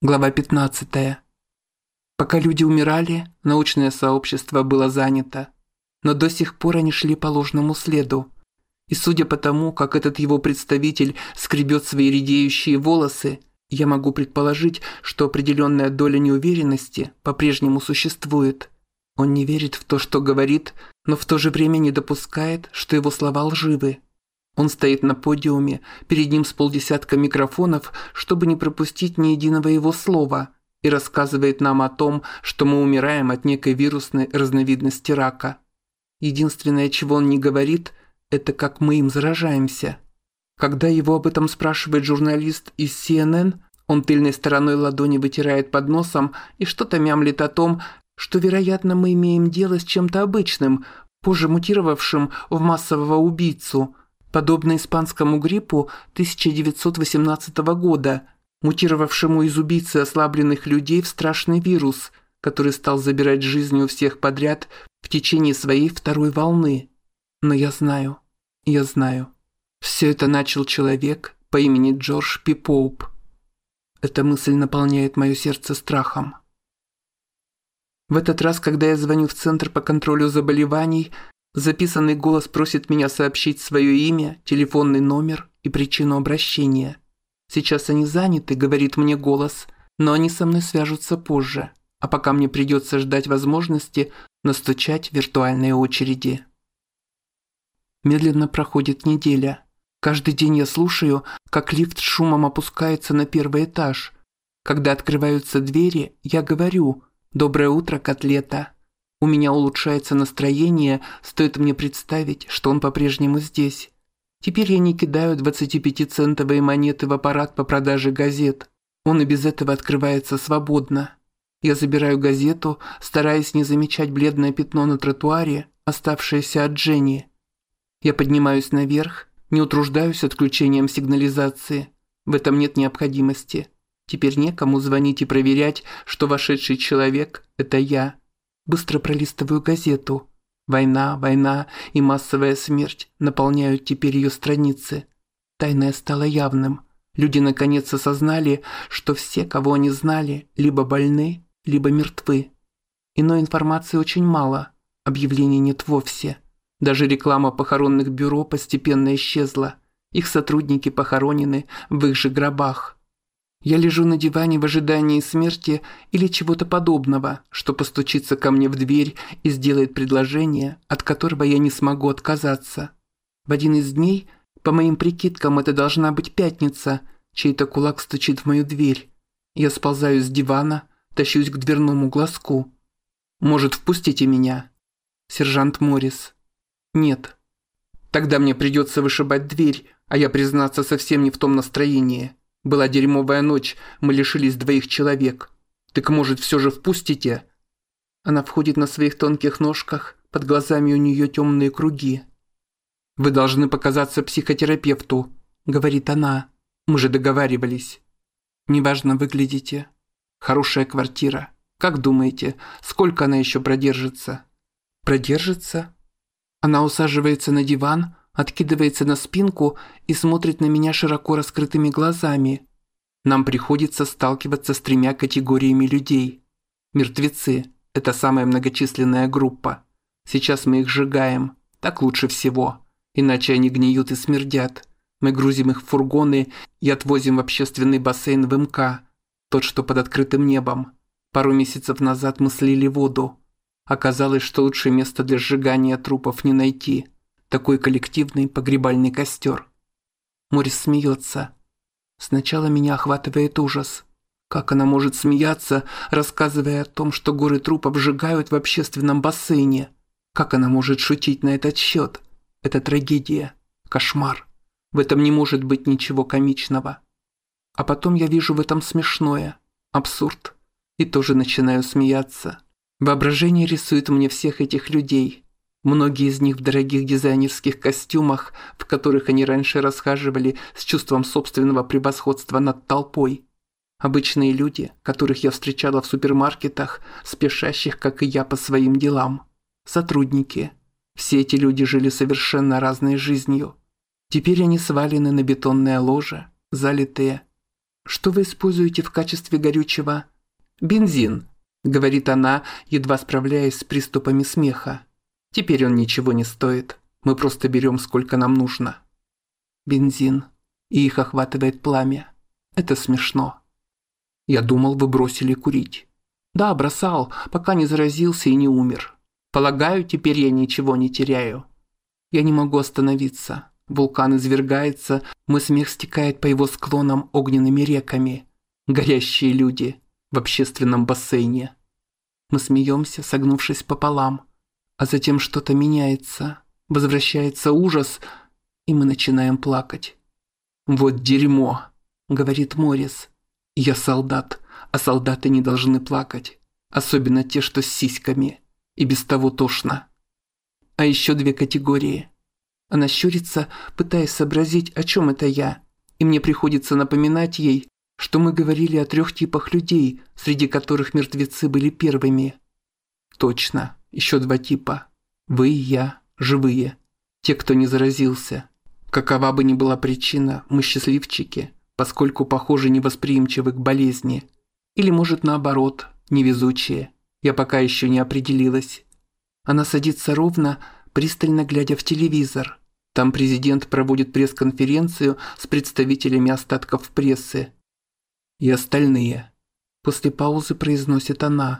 Глава 15. Пока люди умирали, научное сообщество было занято. Но до сих пор они шли по ложному следу. И судя по тому, как этот его представитель скребет свои редеющие волосы, я могу предположить, что определенная доля неуверенности по-прежнему существует. Он не верит в то, что говорит, но в то же время не допускает, что его слова лживы. Он стоит на подиуме, перед ним с полдесятка микрофонов, чтобы не пропустить ни единого его слова, и рассказывает нам о том, что мы умираем от некой вирусной разновидности рака. Единственное, чего он не говорит, это как мы им заражаемся. Когда его об этом спрашивает журналист из CNN, он тыльной стороной ладони вытирает под носом и что-то мямлит о том, что, вероятно, мы имеем дело с чем-то обычным, позже мутировавшим в массового убийцу, подобно испанскому гриппу 1918 года, мутировавшему из убийцы ослабленных людей в страшный вирус, который стал забирать жизни у всех подряд в течение своей второй волны. Но я знаю. Все это начал человек по имени Джордж П. Поуп. Эта мысль наполняет мое сердце страхом. В этот раз, когда я звоню в Центр по контролю заболеваний, записанный голос просит меня сообщить свое имя, телефонный номер и причину обращения. Сейчас они заняты, говорит мне голос, но они со мной свяжутся позже, а пока мне придется ждать возможности настучать в виртуальные очереди. Медленно проходит неделя. Каждый день я слушаю, как лифт с шумом опускается на первый этаж. Когда открываются двери, я говорю «Доброе утро, котлета». У меня улучшается настроение, стоит мне представить, что он по-прежнему здесь. Теперь я не кидаю 25-центовые монеты в аппарат по продаже газет. Он и без этого открывается свободно. Я забираю газету, стараясь не замечать бледное пятно на тротуаре, оставшееся от Дженни. Я поднимаюсь наверх, не утруждаюсь отключением сигнализации. В этом нет необходимости. Теперь некому звонить и проверять, что вошедший человек – это я. Быстро пролистываю газету. Война и массовая смерть наполняют теперь ее страницы. Тайное стало явным. Люди наконец осознали, что все, кого они знали, либо больны, либо мертвы. Иной информации очень мало, объявлений нет вовсе. Даже реклама похоронных бюро постепенно исчезла. Их сотрудники похоронены в их же гробах. Я лежу на диване в ожидании смерти или чего-то подобного, что постучится ко мне в дверь и сделает предложение, от которого я не смогу отказаться. В один из дней, по моим прикидкам, это должна быть пятница, чей-то кулак стучит в мою дверь. Я сползаю с дивана, тащусь к дверному глазку. «Может, впустите меня?» Сержант Моррис. «Нет». «Тогда мне придется вышибать дверь, а я, признаться, совсем не в том настроении. Была дерьмовая ночь, мы лишились 2 человек. Так, может, все же впустите?» Она входит на своих тонких ножках, под глазами у нее темные круги. «Вы должны показаться психотерапевту», — говорит она. «Мы же договаривались». «Неважно выглядите. Хорошая квартира. Как думаете, сколько она еще продержится?» «Продержится?» Она усаживается на диван, откидывается на спинку и смотрит на меня широко раскрытыми глазами. Нам приходится сталкиваться с 3 категориями людей. Мертвецы – это самая многочисленная группа. Сейчас мы их сжигаем. Так лучше всего. Иначе они гниют и смердят. Мы грузим их в фургоны и отвозим в общественный бассейн в МК. Тот, что под открытым небом. Пару месяцев назад мы слили воду. Оказалось, что лучшее место для сжигания трупов не найти. Такой коллективный погребальный костер. Моррис смеется. Сначала меня охватывает ужас. Как она может смеяться, рассказывая о том, что горы трупов сжигают в общественном бассейне? Как она может шутить на этот счет? Это трагедия. Кошмар. В этом не может быть ничего комичного. А потом я вижу в этом смешное. Абсурд. И тоже начинаю смеяться. Воображение рисует мне всех этих людей. Многие из них в дорогих дизайнерских костюмах, в которых они раньше расхаживали с чувством собственного превосходства над толпой. Обычные люди, которых я встречала в супермаркетах, спешащих, как и я, по своим делам. Сотрудники. Все эти люди жили совершенно разной жизнью. Теперь они свалены на бетонное ложе, залитые. Что вы используете в качестве горючего? Бензин, говорит она, едва справляясь с приступами смеха. Теперь он ничего не стоит. Мы просто берем, сколько нам нужно. Бензин. И их охватывает пламя. Это смешно. Я думал, вы бросили курить. Да, бросал, пока не заразился и не умер. Полагаю, теперь я ничего не теряю. Я не могу остановиться. Вулкан извергается, мой смех стекает по его склонам огненными реками. Горящие люди в общественном бассейне. Мы смеемся, согнувшись пополам. А затем что-то меняется. Возвращается ужас, и мы начинаем плакать. «Вот дерьмо», — говорит Моррис. «Я солдат, а солдаты не должны плакать. Особенно те, что с сиськами. И без того тошно». А еще 2 категории. Она щурится, пытаясь сообразить, о чем это я. И мне приходится напоминать ей, что мы говорили о 3 типах людей, среди которых мертвецы были первыми. Точно, еще 2 типа. Вы и я, живые. Те, кто не заразился. Какова бы ни была причина, мы счастливчики, поскольку, похоже, невосприимчивы к болезни. Или, может, наоборот, невезучие. Я пока еще не определилась. Она садится ровно, пристально глядя в телевизор. Там президент проводит пресс-конференцию с представителями остатков прессы. И остальные. После паузы произносит она.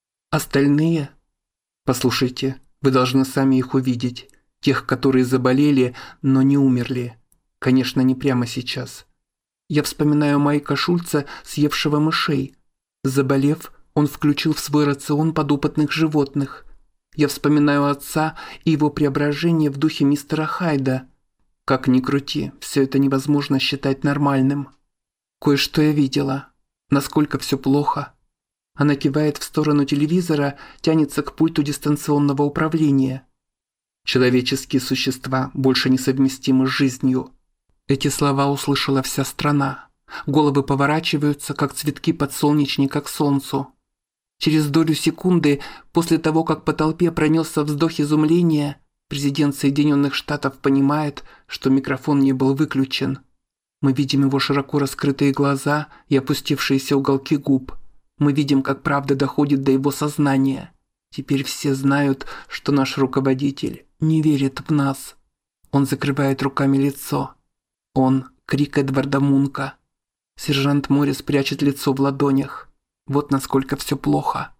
Остальные? Послушайте, вы должны сами их увидеть. Тех, которые заболели, но не умерли. Конечно, не прямо сейчас. Я вспоминаю Майка Шульца, съевшего мышей. Заболев, он включил в свой рацион подопытных животных. Я вспоминаю отца и его преображение в духе мистера Хайда. Как ни крути, все это невозможно считать нормальным. Кое-что я видела. Насколько все плохо. Она кивает в сторону телевизора, тянется к пульту дистанционного управления. Человеческие существа больше не совместимы с жизнью. Эти слова услышала вся страна. Головы поворачиваются, как цветки подсолнечника к солнцу. Через долю секунды, после того, как по толпе пронесся вздох изумления, президент Соединенных Штатов понимает, что микрофон не был выключен. Мы видим его широко раскрытые глаза и опустившиеся уголки губ. Мы видим, как правда доходит до его сознания. Теперь все знают, что наш руководитель не верит в нас. Он закрывает руками лицо. Он – крик Эдварда Мунка. Сержант Моррис прячет лицо в ладонях. Вот насколько все плохо.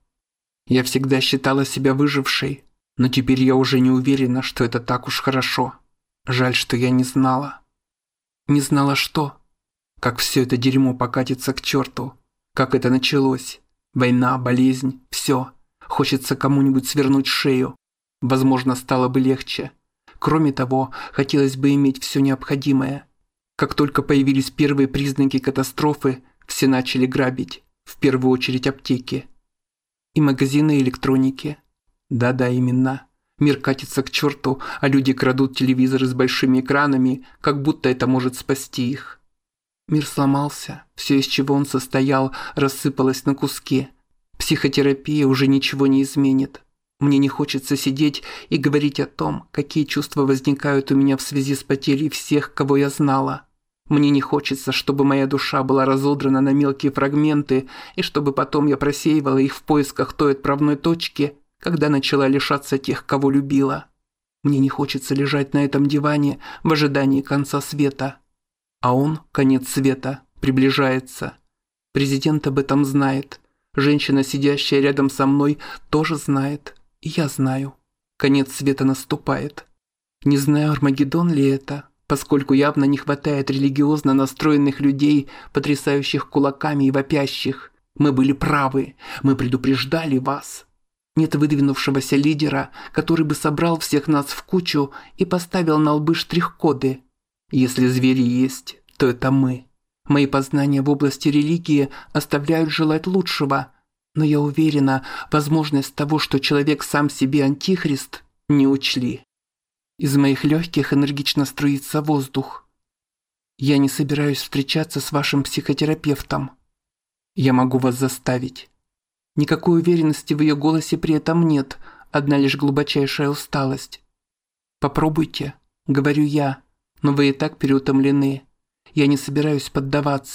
Я всегда считала себя выжившей, но теперь я уже не уверена, что это так уж хорошо. Жаль, что я не знала. Не знала что? Как все это дерьмо покатится к черту. Как это началось. Война, болезнь, все. Хочется кому-нибудь свернуть шею. Возможно, стало бы легче. Кроме того, хотелось бы иметь все необходимое. Как только появились первые признаки катастрофы, все начали грабить. В первую очередь аптеки. И магазины электроники. Да-да, именно. Мир катится к черту, а люди крадут телевизоры с большими экранами, как будто это может спасти их. Мир сломался, все, из чего он состоял, рассыпалось на куски. Психотерапия уже ничего не изменит. Мне не хочется сидеть и говорить о том, какие чувства возникают у меня в связи с потерей всех, кого я знала. Мне не хочется, чтобы моя душа была разодрана на мелкие фрагменты, и чтобы потом я просеивала их в поисках той отправной точки, когда начала лишаться тех, кого любила. Мне не хочется лежать на этом диване в ожидании конца света. А он, конец света, приближается. Президент об этом знает. Женщина, сидящая рядом со мной, тоже знает. И я знаю. Конец света наступает. Не знаю, Армагеддон ли это, поскольку явно не хватает религиозно настроенных людей, потрясающих кулаками и вопящих. Мы были правы, мы предупреждали вас. Нет выдвинувшегося лидера, который бы собрал всех нас в кучу и поставил на лбы штрих-коды. Если звери есть, то это мы. Мои познания в области религии оставляют желать лучшего, но я уверена, возможность того, что человек сам себе антихрист, не учли. Из моих легких энергично струится воздух. Я не собираюсь встречаться с вашим психотерапевтом. Я могу вас заставить. Никакой уверенности в ее голосе при этом нет, одна лишь глубочайшая усталость. Попробуйте, говорю я, но вы и так переутомлены. Я не собираюсь поддаваться.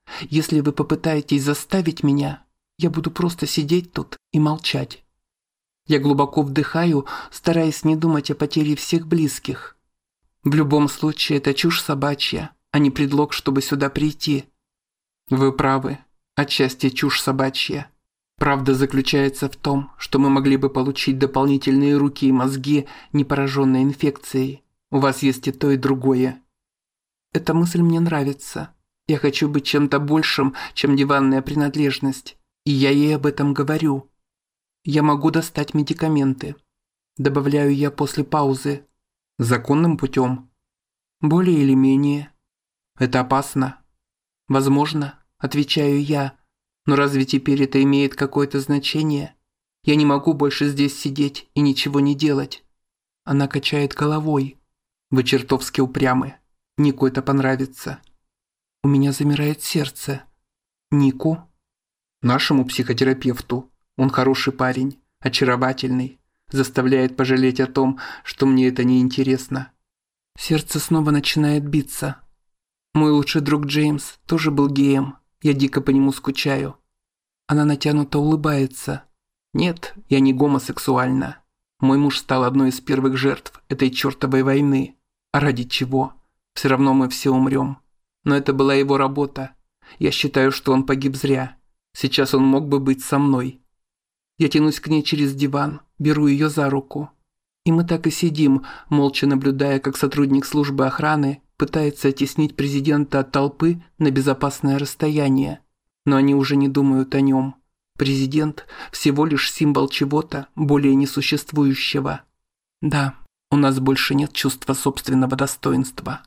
Если вы попытаетесь заставить меня, я буду просто сидеть тут и молчать. Я глубоко вдыхаю, стараясь не думать о потере всех близких. В любом случае, это чушь собачья, а не предлог, чтобы сюда прийти. Вы правы, отчасти чушь собачья. Правда заключается в том, что мы могли бы получить дополнительные руки и мозги, не пораженные инфекцией. У вас есть и то, и другое. Эта мысль мне нравится. Я хочу быть чем-то большим, чем диванная принадлежность. И я ей об этом говорю. Я могу достать медикаменты. Добавляю я после паузы. Законным путем. Более или менее. Это опасно. Возможно, отвечаю я. Но разве теперь это имеет какое-то значение? Я не могу больше здесь сидеть и ничего не делать. Она качает головой. Вы чертовски упрямы. Нику это понравится. У меня замирает сердце. Нику? Нашему психотерапевту. Он хороший парень, очаровательный. Заставляет пожалеть о том, что мне это не интересно. Сердце снова начинает биться. Мой лучший друг Джеймс тоже был геем. Я дико по нему скучаю. Она натянуто улыбается. Нет, я не гомосексуальна. Мой муж стал одной из первых жертв этой чертовой войны. А ради чего? Все равно мы все умрем. Но это была его работа. Я считаю, что он погиб зря. Сейчас он мог бы быть со мной. Я тянусь к ней через диван, беру ее за руку. И мы так и сидим, молча наблюдая, как сотрудник службы охраны пытается оттеснить президента от толпы на безопасное расстояние. Но они уже не думают о нем. Президент – всего лишь символ чего-то более несуществующего. Да, у нас больше нет чувства собственного достоинства.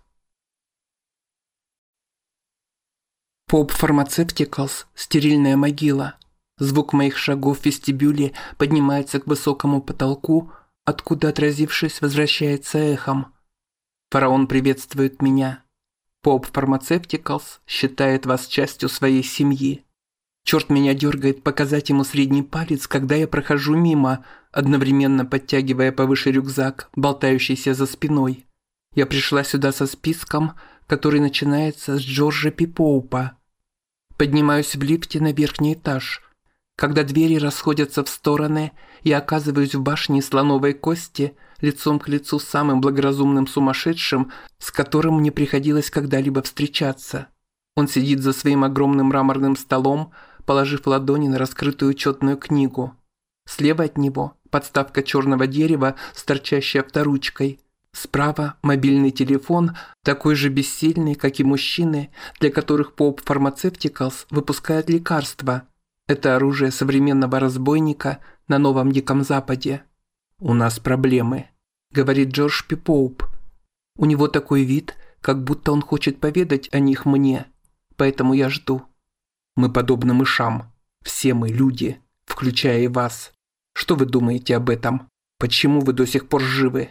Поп Pharmaceuticals – стерильная могила. Звук моих шагов в вестибюле поднимается к высокому потолку, откуда, отразившись, возвращается эхом. Фараон приветствует меня. Поп Pharmaceuticals считает вас частью своей семьи. Черт меня дергает показать ему средний палец, когда я прохожу мимо, одновременно подтягивая повыше рюкзак, болтающийся за спиной. Я пришла сюда со списком, который начинается с Джорджа Пи Поупа. Поднимаюсь в лифте на верхний этаж. Когда двери расходятся в стороны, я оказываюсь в башне из слоновой кости, лицом к лицу с самым благоразумным сумасшедшим, с которым мне приходилось когда-либо встречаться. Он сидит за своим огромным мраморным столом, положив ладони на раскрытую учетную книгу. Слева от него подставка черного дерева с торчащей авторучкой. Справа мобильный телефон, такой же бессильный, как и мужчины, для которых Поп Pharmaceuticals выпускает лекарства. Это оружие современного разбойника на Новом Диком Западе. «У нас проблемы», — говорит Джордж Пи Поуп. У него такой вид, как будто он хочет поведать о них мне, поэтому я жду. Мы подобны мышам. Все мы люди, включая и вас. Что вы думаете об этом? Почему вы до сих пор живы?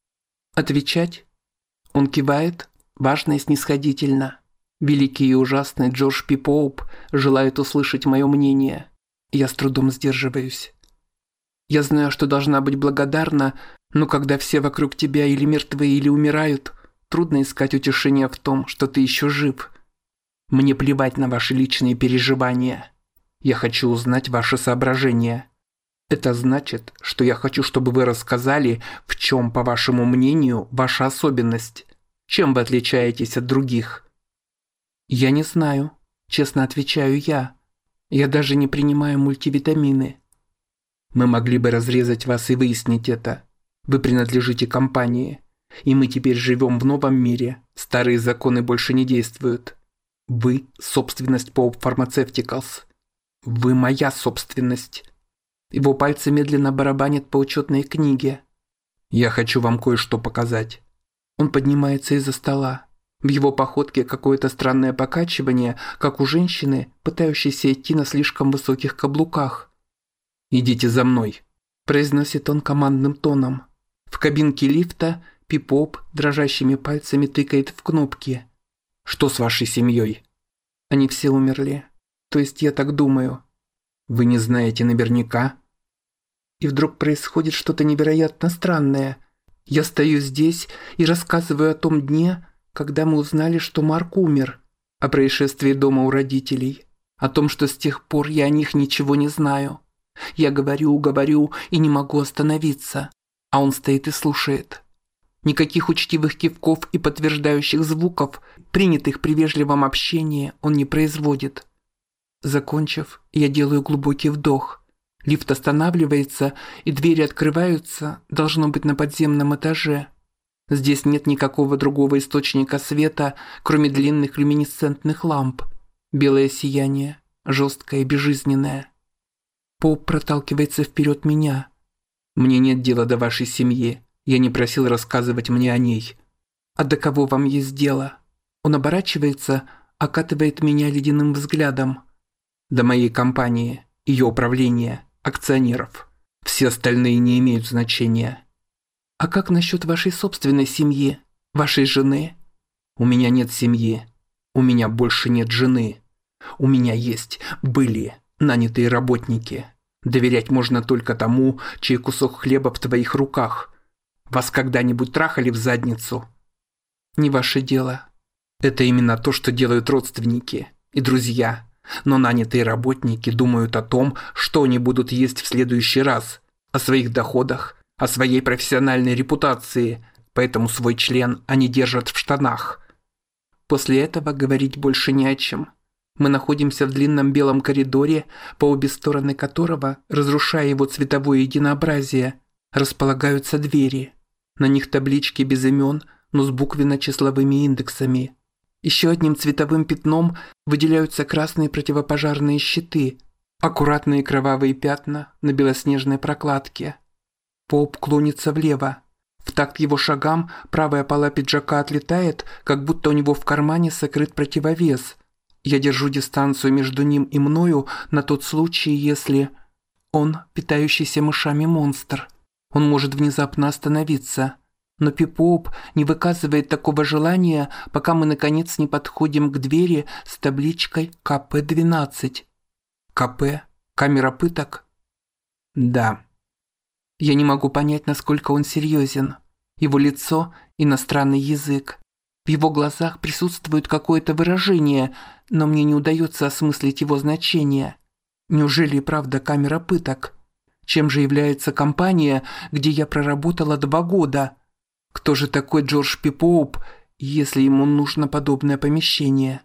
Отвечать? Он кивает, важно и снисходительно. Великий и ужасный Джордж Пи Поуп желает услышать мое мнение. Я с трудом сдерживаюсь. Я знаю, что должна быть благодарна, но когда все вокруг тебя или мертвы, или умирают, трудно искать утешения в том, что ты еще жив. Мне плевать на ваши личные переживания. Я хочу узнать ваши соображения. Это значит, что я хочу, чтобы вы рассказали, в чем, по вашему мнению, ваша особенность. Чем вы отличаетесь от других? Я не знаю, честно отвечаю я. Я даже не принимаю мультивитамины. Мы могли бы разрезать вас и выяснить это. Вы принадлежите компании. И мы теперь живем в новом мире. Старые законы больше не действуют. Вы – собственность Pope Pharmaceuticals. Вы моя собственность. Его пальцы медленно барабанят по учетной книге. Я хочу вам кое-что показать. Он поднимается из-за стола. В его походке какое-то странное покачивание, как у женщины, пытающейся идти на слишком высоких каблуках. «Идите за мной», – произносит он командным тоном. В кабинке лифта Пи Поуп дрожащими пальцами тыкает в кнопки. «Что с вашей семьей?» «Они все умерли. То есть я так думаю». «Вы не знаете наверняка?» И вдруг происходит что-то невероятно странное. Я стою здесь и рассказываю о том дне, когда мы узнали, что Марк умер. о происшествии дома у родителей, о том, что с тех пор я о них ничего не знаю. Я говорю и не могу остановиться, а он стоит и слушает. Никаких учтивых кивков и подтверждающих звуков, принятых при вежливом общении, он не производит. Закончив, я делаю глубокий вдох. Лифт останавливается, и двери открываются, должно быть, на подземном этаже. Здесь нет никакого другого источника света, кроме длинных люминесцентных ламп. Белое сияние, жесткое и безжизненное. Поп проталкивается вперед меня. «Мне нет дела до вашей семьи. Я не просил рассказывать мне о ней». «А до кого вам есть дело?» Он оборачивается, окатывает меня ледяным взглядом. «До моей компании, ее управления, акционеров. Все остальные не имеют значения». «А как насчет вашей собственной семьи, вашей жены?» «У меня нет семьи. У меня больше нет жены. У меня были нанятые работники. Доверять можно только тому, чей кусок хлеба в твоих руках. Вас когда-нибудь трахали в задницу?» «Не ваше дело». «Это именно то, что делают родственники и друзья. Но нанятые работники думают о том, что они будут есть в следующий раз, о своих доходах, о своей профессиональной репутации, поэтому свой член они держат в штанах». После этого говорить больше не о чем. Мы находимся в длинном белом коридоре, по обе стороны которого, разрушая его цветовое единообразие, располагаются двери. На них таблички без имен, но с буквенно-числовыми индексами. Еще одним цветовым пятном выделяются красные противопожарные щиты, аккуратные кровавые пятна на белоснежной прокладке. Поп клонится влево. В такт его шагам правая пола пиджака отлетает, как будто у него в кармане сокрыт противовес. Я держу дистанцию между ним и мною на тот случай, если... Он питающийся мышами монстр. Он может внезапно остановиться. Но Пип-Поп не выказывает такого желания, пока мы наконец не подходим к двери с табличкой КП-12. КП? Камера пыток? Да. Я не могу понять, насколько он серьезен. Его лицо – иностранный язык. В его глазах присутствует какое-то выражение, но мне не удается осмыслить его значение. Неужели и правда камера пыток? Чем же является компания, где я проработала 2 года? Кто же такой Джордж Пип-Поп, если ему нужно подобное помещение?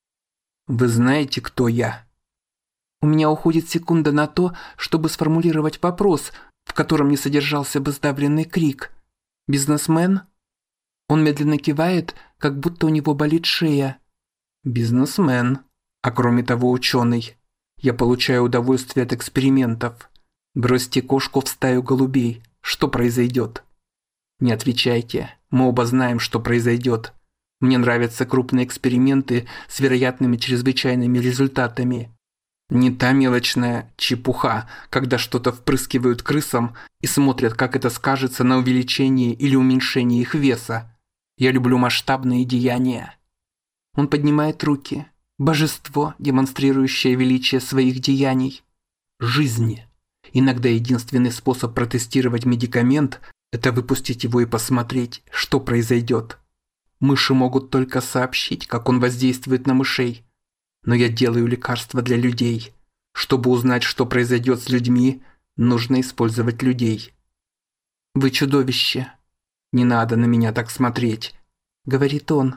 Вы знаете, кто я? У меня уходит секунда на то, чтобы сформулировать вопрос, в котором не содержался бы сдавленный крик. Бизнесмен? Он медленно кивает, как будто у него болит шея. Бизнесмен. А кроме того, ученый. Я получаю удовольствие от экспериментов. Бросьте кошку в стаю голубей. Что произойдет? Не отвечайте. Мы оба знаем, что произойдет. Мне нравятся крупные эксперименты с вероятными чрезвычайными результатами. Не та мелочная чепуха, когда что-то впрыскивают крысам и смотрят, как это скажется на увеличении или уменьшении их веса. Я люблю масштабные деяния. Он поднимает руки. Божество, демонстрирующее величие своих деяний. Жизнь. Иногда единственный способ протестировать медикамент – это выпустить его и посмотреть, что произойдет. Мыши могут только сообщить, как он воздействует на мышей. Но я делаю лекарства для людей. Чтобы узнать, что произойдет с людьми, нужно использовать людей. Вы чудовище. Не надо на меня так смотреть, говорит он.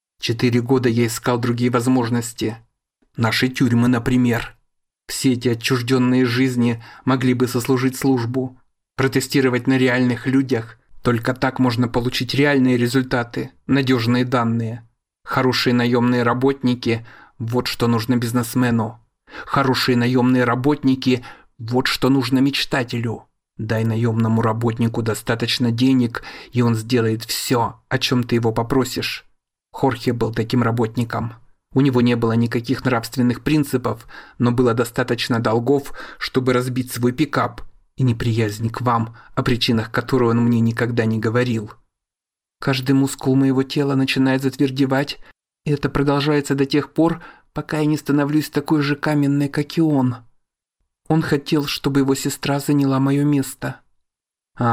4 года я искал другие возможности. Наши тюрьмы, например. Все эти отчужденные жизни могли бы сослужить службу. Протестировать на реальных людях. Только так можно получить реальные результаты, надежные данные. Хорошие наемные работники – вот что нужно бизнесмену. Хорошие наемные работники – вот что нужно мечтателю. Дай наемному работнику достаточно денег, и он сделает все, о чем ты его попросишь. Хорхе был таким работником. У него не было никаких нравственных принципов, но было достаточно долгов, чтобы разбить свой пикап, и неприязнь к вам, о причинах которой он мне никогда не говорил. Каждый мускул моего тела начинает затвердевать, и это продолжается до тех пор, пока я не становлюсь такой же каменной, как и он. Он хотел, чтобы его сестра заняла мое место.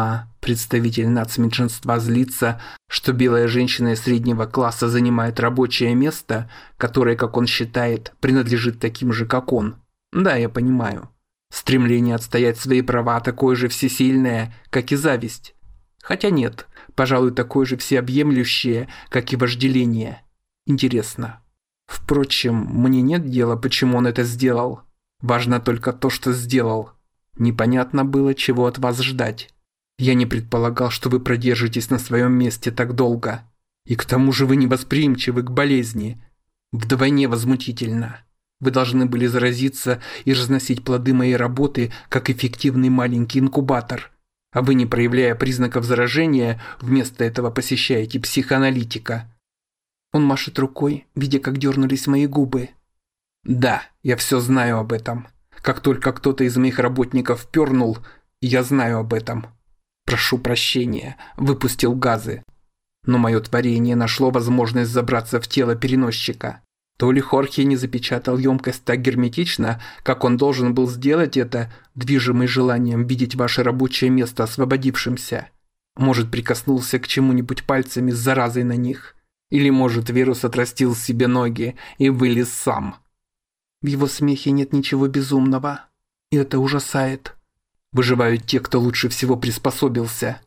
Представитель нацменьшинства злится, что белая женщина из среднего класса занимает рабочее место, которое, как он считает, принадлежит таким же, как он. Да, я понимаю. Стремление отстоять свои права такое же всесильное, как и зависть. Хотя нет, пожалуй, такое же всеобъемлющее, как и вожделение. Интересно. Впрочем, мне нет дела, почему он это сделал. Важно только то, что сделал. Непонятно было, чего от вас ждать. Я не предполагал, что вы продержитесь на своем месте так долго. И к тому же вы невосприимчивы к болезни. Вдвойне возмутительно. Вы должны были заразиться и разносить плоды моей работы, как эффективный маленький инкубатор. А вы, не проявляя признаков заражения, вместо этого посещаете психоаналитика. Он машет рукой, видя, как дернулись мои губы. Да, я все знаю об этом. Как только кто-то из моих работников пернул, я знаю об этом. Прошу прощения, выпустил газы. Но мое творение нашло возможность забраться в тело переносчика. То ли Хорхе не запечатал емкость так герметично, как он должен был сделать это, движимый желанием видеть ваше рабочее место освободившимся. Может, прикоснулся к чему-нибудь пальцами с заразой на них. Или, может, вирус отрастил себе ноги и вылез сам. В его смехе нет ничего безумного. И это ужасает. Выживают те, кто лучше всего приспособился.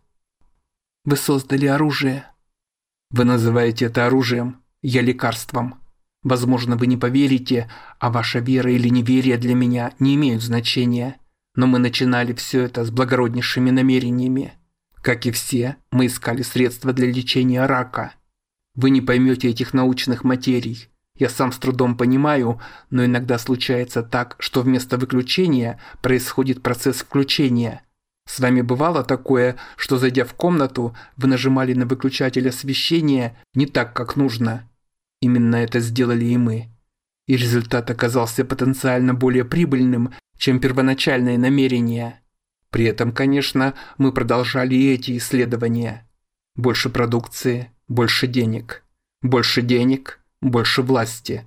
Вы создали оружие. Вы называете это оружием, я лекарством. Возможно, вы не поверите, а ваша вера или неверие для меня не имеют значения. Но мы начинали все это с благороднейшими намерениями. Как и все, мы искали средства для лечения рака. Вы не поймете этих научных материй. Я сам с трудом понимаю, но иногда случается так, что вместо выключения происходит процесс включения. С вами бывало такое, что, зайдя в комнату, вы нажимали на выключатель освещения не так, как нужно. Именно это сделали и мы. И результат оказался потенциально более прибыльным, чем первоначальные намерения. При этом, конечно, мы продолжали и эти исследования. Больше продукции, больше денег. Больше денег, больше власти.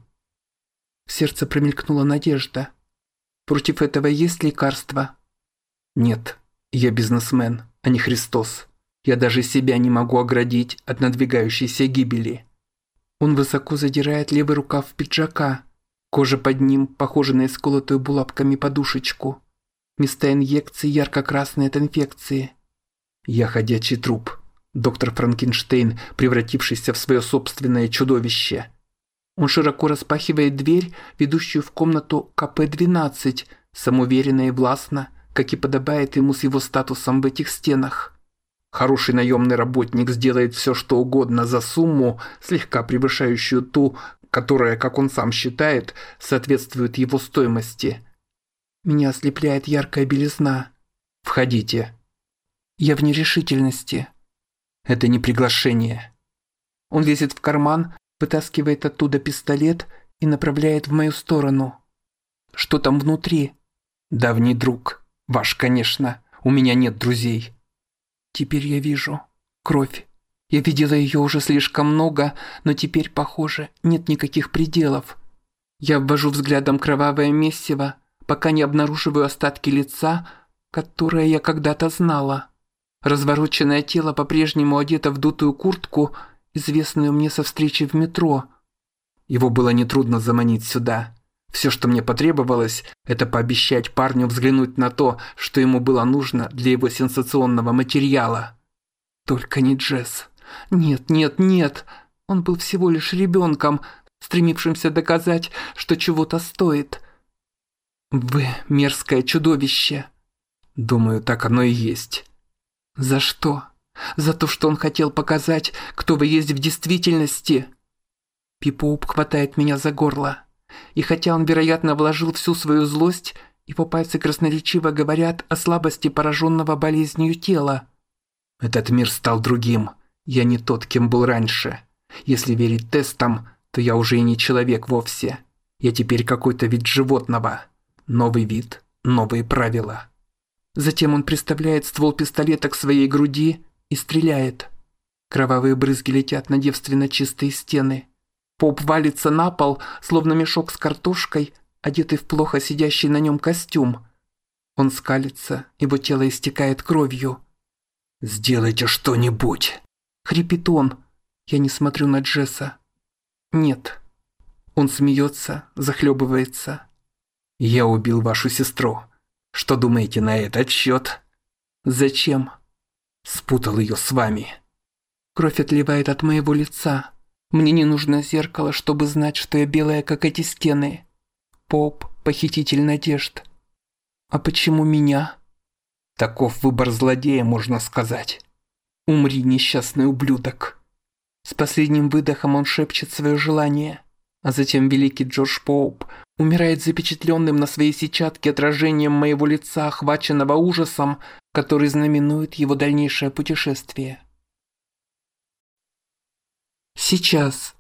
В сердце промелькнула надежда. Против этого есть лекарство? Нет, я бизнесмен, а не Христос. Я даже себя не могу оградить от надвигающейся гибели. Он высоко задирает левый рукав пиджака. Кожа под ним похожа на исколотую булавками подушечку. Места инъекций ярко-красные от инфекции. Я ходячий труп. Доктор Франкенштейн, превратившийся в свое собственное чудовище. Он широко распахивает дверь, ведущую в комнату КП-12, самоуверенно и властно, как и подобает ему с его статусом в этих стенах. Хороший наемный работник сделает все, что угодно за сумму, слегка превышающую ту, которая, как он сам считает, соответствует его стоимости. Меня ослепляет яркая белизна. Входите. Я в нерешительности. Это не приглашение. Он лезет в карман, вытаскивает оттуда пистолет и направляет в мою сторону. Что там внутри? Давний друг. Ваш, конечно. У меня нет друзей. Теперь я вижу. Кровь. Я видела ее уже слишком много, но теперь, похоже, нет никаких пределов. Я обвожу взглядом кровавое месиво, пока не обнаруживаю остатки лица, которое я когда-то знала. Развороченное тело по-прежнему одето в дутую куртку, известную мне со встречи в метро. Его было нетрудно заманить сюда. Все, что мне потребовалось, это пообещать парню взглянуть на то, что ему было нужно для его сенсационного материала. Только не Джесс. Нет, нет, нет. Он был всего лишь ребенком, стремившимся доказать, что чего-то стоит. Вы мерзкое чудовище. Думаю, так оно и есть. За что? За то, что он хотел показать, кто вы есть в действительности. Пипоуп хватает меня за горло. И хотя он, вероятно, вложил всю свою злость, его пальцы красноречиво говорят о слабости пораженного болезнью тела. Этот мир стал другим. Я не тот, кем был раньше. Если верить тестам, то я уже и не человек вовсе. Я теперь какой-то вид животного. Новый вид, новые правила. Затем он приставляет ствол пистолета к своей груди и стреляет. Кровавые брызги летят на девственно чистые стены. Поп валится на пол, словно мешок с картошкой, одетый в плохо сидящий на нем костюм. Он скалится, его тело истекает кровью. «Сделайте что-нибудь!» – хрипит он. Я не смотрю на Джесса. «Нет». Он смеется, захлебывается. «Я убил вашу сестру. Что думаете на этот счет?» «Зачем?» «Спутал ее с вами». Кровь отливает от моего лица. Мне не нужно зеркало, чтобы знать, что я белая, как эти стены. Поуп – похититель надежд. А почему меня? Таков выбор злодея, можно сказать. Умри, несчастный ублюдок. С последним выдохом он шепчет свое желание. А затем великий Джордж Поуп умирает запечатленным на своей сетчатке отражением моего лица, охваченного ужасом, который знаменует его дальнейшее путешествие. Сейчас.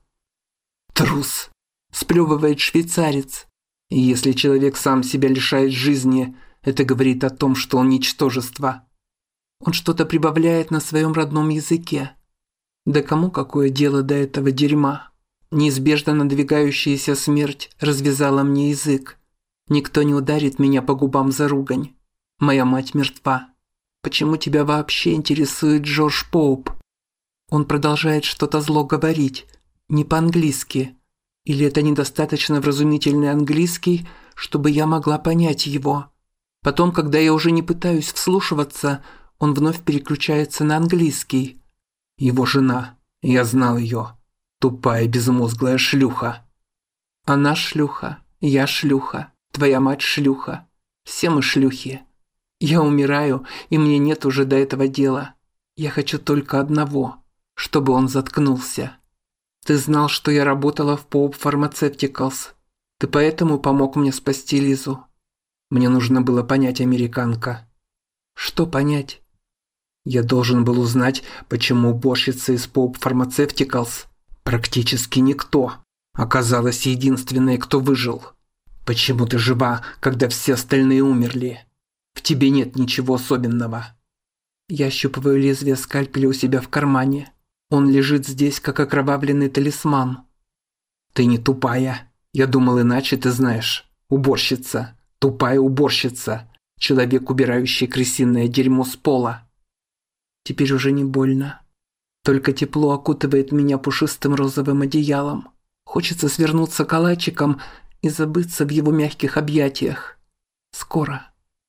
Трус. Сплевывает швейцарец. И если человек сам себя лишает жизни, это говорит о том, что он ничтожество. Он что-то прибавляет на своем родном языке. Да кому какое дело до этого дерьма? Неизбежно надвигающаяся смерть развязала мне язык. Никто не ударит меня по губам за ругань. Моя мать мертва. Почему тебя вообще интересует Джордж Поуп? Он продолжает что-то зло говорить. Не по-английски. Или это недостаточно вразумительный английский, чтобы я могла понять его? Потом, когда я уже не пытаюсь вслушиваться, он вновь переключается на английский. Его жена. Я знал ее. Тупая безмозглая шлюха. Она шлюха. Я шлюха. Твоя мать шлюха. Все мы шлюхи. Я умираю, и мне нет уже до этого дела. Я хочу только одного, чтобы он заткнулся. Ты знал, что я работала в Pope Pharmaceuticals. Ты поэтому помог мне спасти Лизу. Мне нужно было понять, американка. Что понять? Я должен был узнать, почему уборщица из Pope Pharmaceuticals, практически никто, оказалась единственной, кто выжил. Почему ты жива, когда все остальные умерли? В тебе нет ничего особенного. Я ощупываю лезвие скальпеля у себя в кармане. Он лежит здесь, как окровавленный талисман. Ты не тупая. Я думал, иначе ты знаешь. Уборщица. Тупая уборщица. Человек, убирающий крысиное дерьмо с пола. Теперь уже не больно. Только тепло окутывает меня пушистым розовым одеялом. Хочется свернуться калачиком и забыться в его мягких объятиях. Скоро.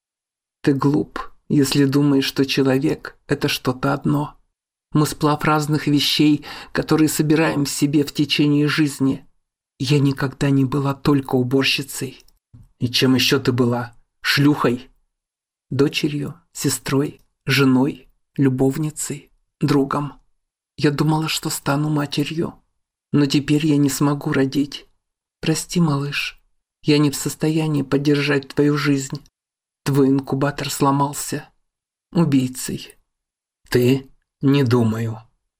Ты глуп, если думаешь, что человек – это что-то одно. Мы сплав разных вещей, которые собираем в себе в течение жизни. Я никогда не была только уборщицей. И чем еще ты была? Шлюхой? Дочерью, сестрой, женой, любовницей, другом. Я думала, что стану матерью. Но теперь я не смогу родить. Прости, малыш. Я не в состоянии поддержать твою жизнь. Твой инкубатор сломался. Убийцей. Ты? Не думаю.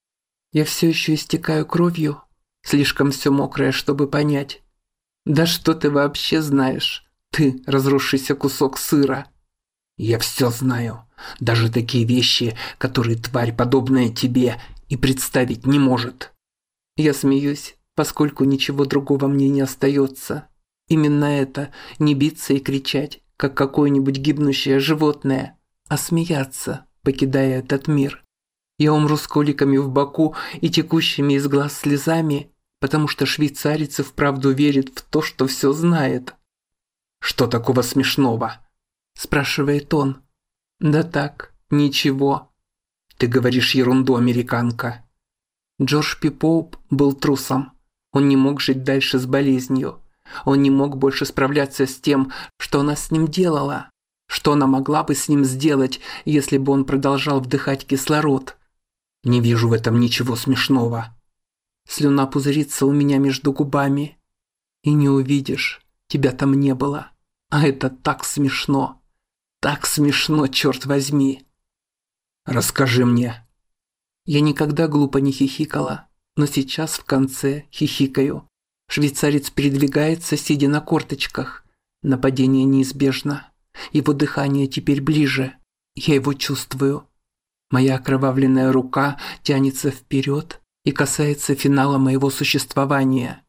Я все еще истекаю кровью. Слишком все мокрое, чтобы понять. Да что ты вообще знаешь? Ты, разросшийся кусок сыра. Я все знаю. Даже такие вещи, которые тварь, подобная тебе, и представить не может. Я смеюсь, поскольку ничего другого мне не остается. Именно это, не биться и кричать, как какое-нибудь гибнущее животное, а смеяться, покидая этот мир. Я умру с коликами в боку и текущими из глаз слезами, потому что швейцарец и вправду верит в то, что все знает. «Что такого смешного?» – спрашивает он. «Да так, ничего». «Ты говоришь ерунду, американка». Джордж П. Поуп был трусом. Он не мог жить дальше с болезнью. Он не мог больше справляться с тем, что она с ним делала. Что она могла бы с ним сделать, если бы он продолжал вдыхать кислород? Не вижу в этом ничего смешного. Слюна пузырится у меня между губами. И не увидишь, тебя там не было. А это так смешно. Так смешно, черт возьми. Расскажи мне. Я никогда глупо не хихикала, но сейчас в конце хихикаю. Швейцарец передвигается, сидя на корточках. Нападение неизбежно. Его дыхание теперь ближе. Я его чувствую. Моя окровавленная рука тянется вперед и касается финала моего существования.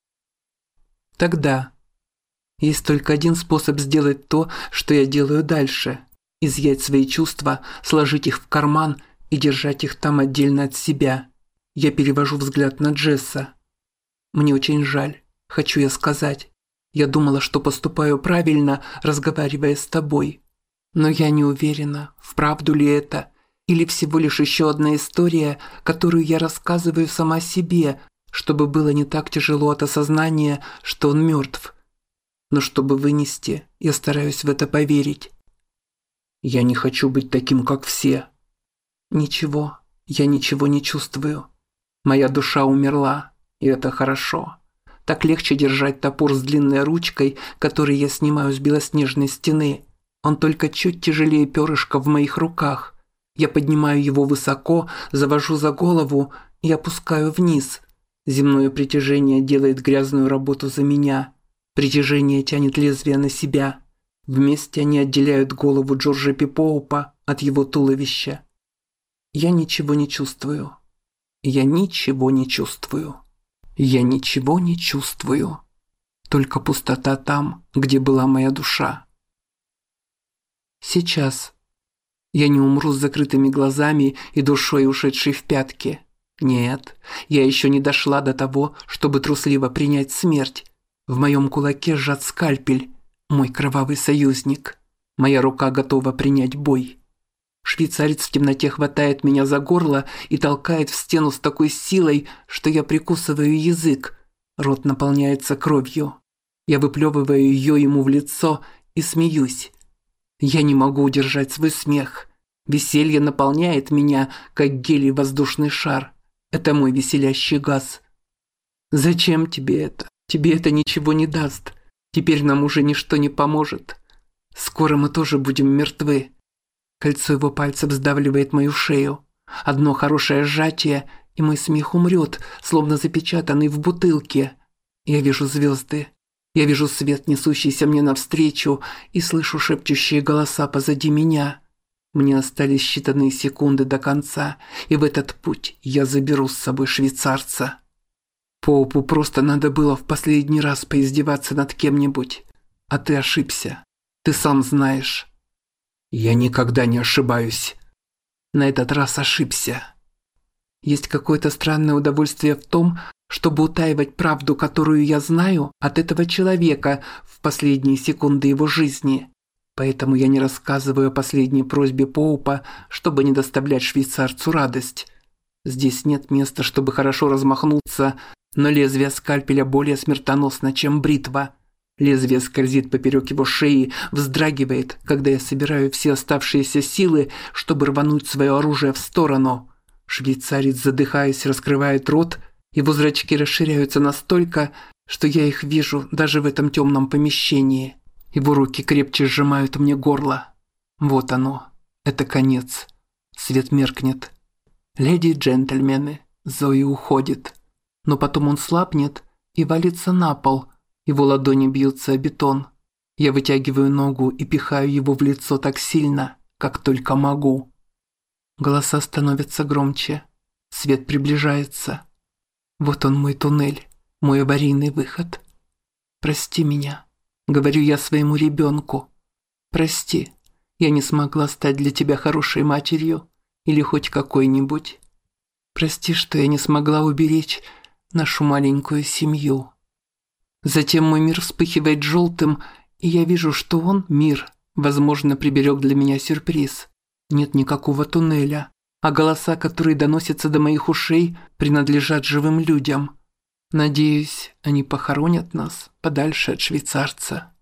Тогда есть только один способ сделать то, что я делаю дальше. Изъять свои чувства, сложить их в карман и держать их там отдельно от себя. Я перевожу взгляд на Джесса. Мне очень жаль, хочу я сказать. Я думала, что поступаю правильно, разговаривая с тобой. Но я не уверена, вправду ли это, или всего лишь еще одна история, которую я рассказываю сама себе, чтобы было не так тяжело от осознания, что он мертв. Но чтобы вынести, я стараюсь в это поверить. Я не хочу быть таким, как все. Ничего, я ничего не чувствую. Моя душа умерла, и это хорошо. Так легче держать топор с длинной ручкой, который я снимаю с белоснежной стены. Он только чуть тяжелее перышка в моих руках. Я поднимаю его высоко, завожу за голову и опускаю вниз. Земное притяжение делает грязную работу за меня. Притяжение тянет лезвие на себя. Вместе они отделяют голову Джорджа Поупа от его туловища. Я ничего не чувствую. Я ничего не чувствую. Я ничего не чувствую. Только пустота там, где была моя душа. Сейчас. Я не умру с закрытыми глазами и душой, ушедшей в пятки. Нет, я еще не дошла до того, чтобы трусливо принять смерть. В моем кулаке сжат скальпель, мой кровавый союзник. Моя рука готова принять бой. Швейцарец в темноте хватает меня за горло и толкает в стену с такой силой, что я прикусываю язык. Рот наполняется кровью. Я выплевываю ее ему в лицо и смеюсь. Я не могу удержать свой смех. Веселье наполняет меня, как гелий воздушный шар. Это мой веселящий газ. Зачем тебе это? Тебе это ничего не даст. Теперь нам уже ничто не поможет. Скоро мы тоже будем мертвы. Кольцо его пальцев сдавливает мою шею. Одно хорошее сжатие, и мой смех умрет, словно запечатанный в бутылке. Я вижу звезды. Я вижу свет, несущийся мне навстречу, и слышу шепчущие голоса позади меня. Мне остались считанные секунды до конца, и в этот путь я заберу с собой швейцарца. Поупу просто надо было в последний раз поиздеваться над кем-нибудь. А ты ошибся. Ты сам знаешь. Я никогда не ошибаюсь. На этот раз ошибся. Есть какое-то странное удовольствие в том, чтобы утаивать правду, которую я знаю, от этого человека в последние секунды его жизни. Поэтому я не рассказываю о последней просьбе Поупа, чтобы не доставлять швейцарцу радость. Здесь нет места, чтобы хорошо размахнуться, но лезвие скальпеля более смертоносно, чем бритва. Лезвие скользит поперек его шеи, вздрагивает, когда я собираю все оставшиеся силы, чтобы рвануть свое оружие в сторону. Швейцарец, задыхаясь, раскрывает рот, его зрачки расширяются настолько, что я их вижу даже в этом темном помещении. Его руки крепче сжимают мне горло. Вот оно. Это конец. Свет меркнет. Леди и джентльмены, Зои уходит. Но потом он слабнет и валится на пол. Его ладони бьются о бетон. Я вытягиваю ногу и пихаю его в лицо так сильно, как только могу. Голоса становятся громче. Свет приближается. Вот он мой туннель, мой аварийный выход. Прости меня, говорю я своему ребенку. Прости, я не смогла стать для тебя хорошей матерью или хоть какой-нибудь. Прости, что я не смогла уберечь нашу маленькую семью. Затем мой мир вспыхивает желтым, и я вижу, что он, мир, возможно, приберег для меня сюрприз. Нет никакого туннеля, а голоса, которые доносятся до моих ушей, принадлежат живым людям. Надеюсь, они похоронят нас подальше от швейцарца.